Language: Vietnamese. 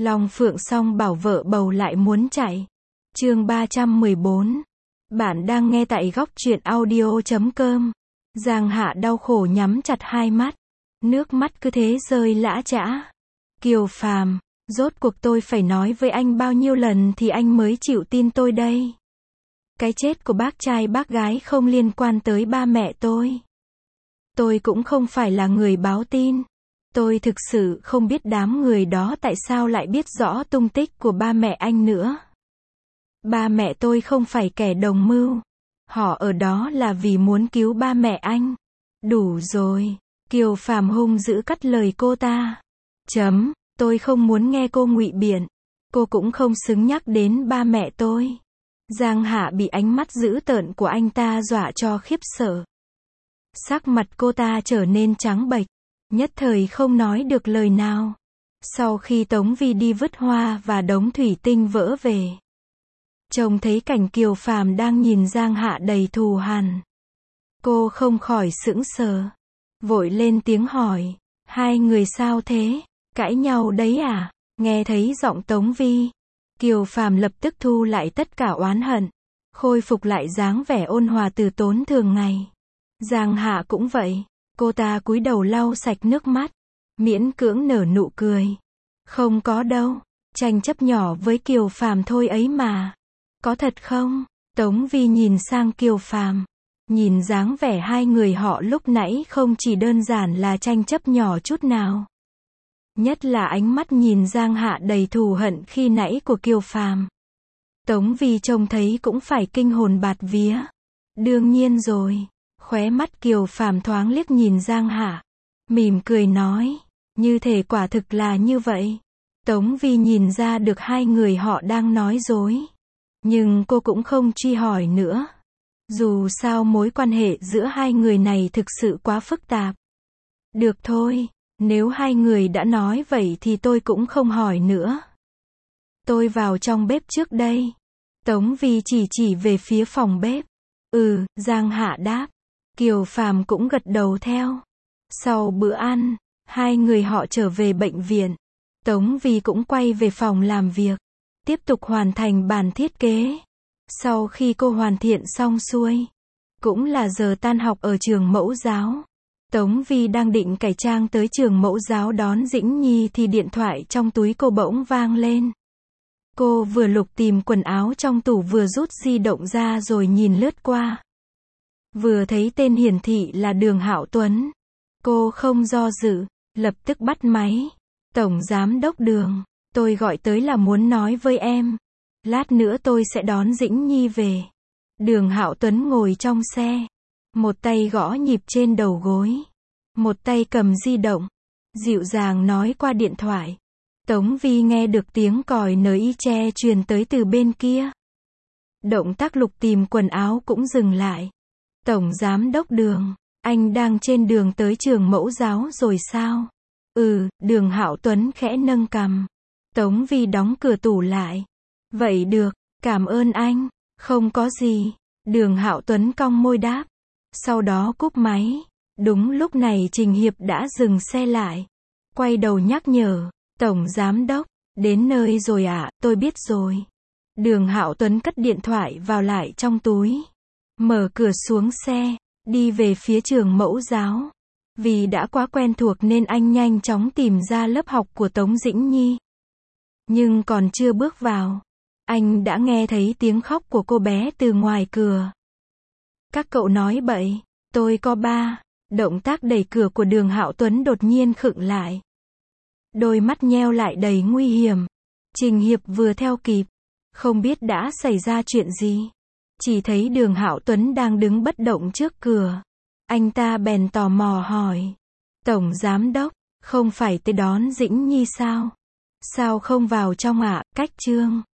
Long Phượng song bảo vợ bầu lại muốn chạy. Chương 314. Bạn đang nghe tại góc truyện audio.com. Giang Hạ đau khổ nhắm chặt hai mắt. Nước mắt cứ thế rơi lã chã. Kiều Phàm, rốt cuộc tôi phải nói với anh bao nhiêu lần thì anh mới chịu tin tôi đây. Cái chết của bác trai bác gái không liên quan tới ba mẹ tôi. Tôi cũng không phải là người báo tin. Tôi thực sự không biết đám người đó tại sao lại biết rõ tung tích của ba mẹ anh nữa. Ba mẹ tôi không phải kẻ đồng mưu. Họ ở đó là vì muốn cứu ba mẹ anh. Đủ rồi. Kiều Phàm hung dữ cắt lời cô ta. Tôi không muốn nghe cô ngụy biện. Cô cũng không xứng nhắc đến ba mẹ tôi. Giang Hạ bị ánh mắt dữ tợn của anh ta dọa cho khiếp sợ. Sắc mặt cô ta trở nên trắng bệch, nhất thời không nói được lời nào. Sau khi Tống Vi đi vứt hoa và đống thủy tinh vỡ về, trông thấy cảnh Kiều Phàm đang nhìn Giang Hạ đầy thù hằn, cô không khỏi sững sờ, vội lên tiếng hỏi, hai người sao thế, cãi nhau đấy à? Nghe thấy giọng Tống Vi, Kiều Phàm lập tức thu lại tất cả oán hận, khôi phục lại dáng vẻ ôn hòa từ tốn thường ngày. Giang Hạ cũng vậy, cô ta cúi đầu lau sạch nước mắt, miễn cưỡng nở nụ cười. Không có đâu, tranh chấp nhỏ với Kiều Phàm thôi ấy mà. Có thật không? Tống Vi nhìn sang Kiều Phàm, nhìn dáng vẻ hai người họ lúc nãy không chỉ đơn giản là tranh chấp nhỏ chút nào. Nhất là ánh mắt nhìn Giang Hạ đầy thù hận khi nãy của Kiều Phàm. Tống Vi trông thấy cũng phải kinh hồn bạt vía. Đương nhiên rồi. Khóe mắt Kiều Phàm thoáng liếc nhìn Giang Hạ, mỉm cười nói, như thể quả thực là như vậy. Tống Vi nhìn ra được hai người họ đang nói dối, nhưng cô cũng không truy hỏi nữa. Dù sao mối quan hệ giữa hai người này thực sự quá phức tạp. Được thôi, nếu hai người đã nói vậy thì tôi cũng không hỏi nữa. Tôi vào trong bếp trước đây. Tống Vi chỉ về phía phòng bếp. Giang Hạ đáp. Kiều Phàm cũng gật đầu theo. Sau bữa ăn, hai người họ trở về bệnh viện. Tống Vi cũng quay về phòng làm việc, tiếp tục hoàn thành bản thiết kế. Sau khi cô hoàn thiện xong xuôi, cũng là giờ tan học ở trường mẫu giáo. Tống Vi đang định cải trang tới trường mẫu giáo đón Dĩnh Nhi thì điện thoại trong túi cô bỗng vang lên. Cô vừa lục tìm quần áo trong tủ vừa rút di động ra rồi nhìn lướt qua. Vừa thấy tên hiển thị là Đường Hạo Tuấn. Cô không do dự, lập tức bắt máy. Tổng Giám đốc Đường, tôi gọi tới là muốn nói với em. Lát nữa tôi sẽ đón Dĩnh Nhi về. Đường Hạo Tuấn ngồi trong xe. Một tay gõ nhịp trên đầu gối. Một tay cầm di động. Dịu dàng nói qua điện thoại. Tống Vi nghe được tiếng còi NICE truyền tới từ bên kia. Động tác lục tìm quần áo cũng dừng lại. Tổng Giám đốc Đường, anh đang trên đường tới trường mẫu giáo rồi sao? Đường Hạo Tuấn khẽ nâng cằm. Tống Vi đóng cửa tủ lại. Vậy được, cảm ơn anh, không có gì. Đường Hạo Tuấn cong môi đáp. Sau đó cúp máy. Đúng lúc này Trình Hiệp đã dừng xe lại. Quay đầu nhắc nhở, Tổng Giám đốc, đến nơi rồi ạ, tôi biết rồi. Đường Hạo Tuấn cất điện thoại vào lại trong túi. Mở cửa xuống xe, đi về phía trường mẫu giáo. Vì đã quá quen thuộc nên anh nhanh chóng tìm ra lớp học của Tống Dĩnh Nhi. Nhưng còn chưa bước vào, anh đã nghe thấy tiếng khóc của cô bé từ ngoài cửa. Các cậu nói bậy, tôi có ba. Động tác đẩy cửa của Đường Hạo Tuấn đột nhiên khựng lại. Đôi mắt nheo lại đầy nguy hiểm. Trình Hiệp vừa theo kịp. Không biết đã xảy ra chuyện gì. Chỉ thấy Đường Hạo Tuấn đang đứng bất động trước cửa. Anh ta bèn tò mò hỏi. Tổng Giám đốc, không phải tới đón Dĩnh Nhi sao? Sao không vào trong ạ? Cách Trương.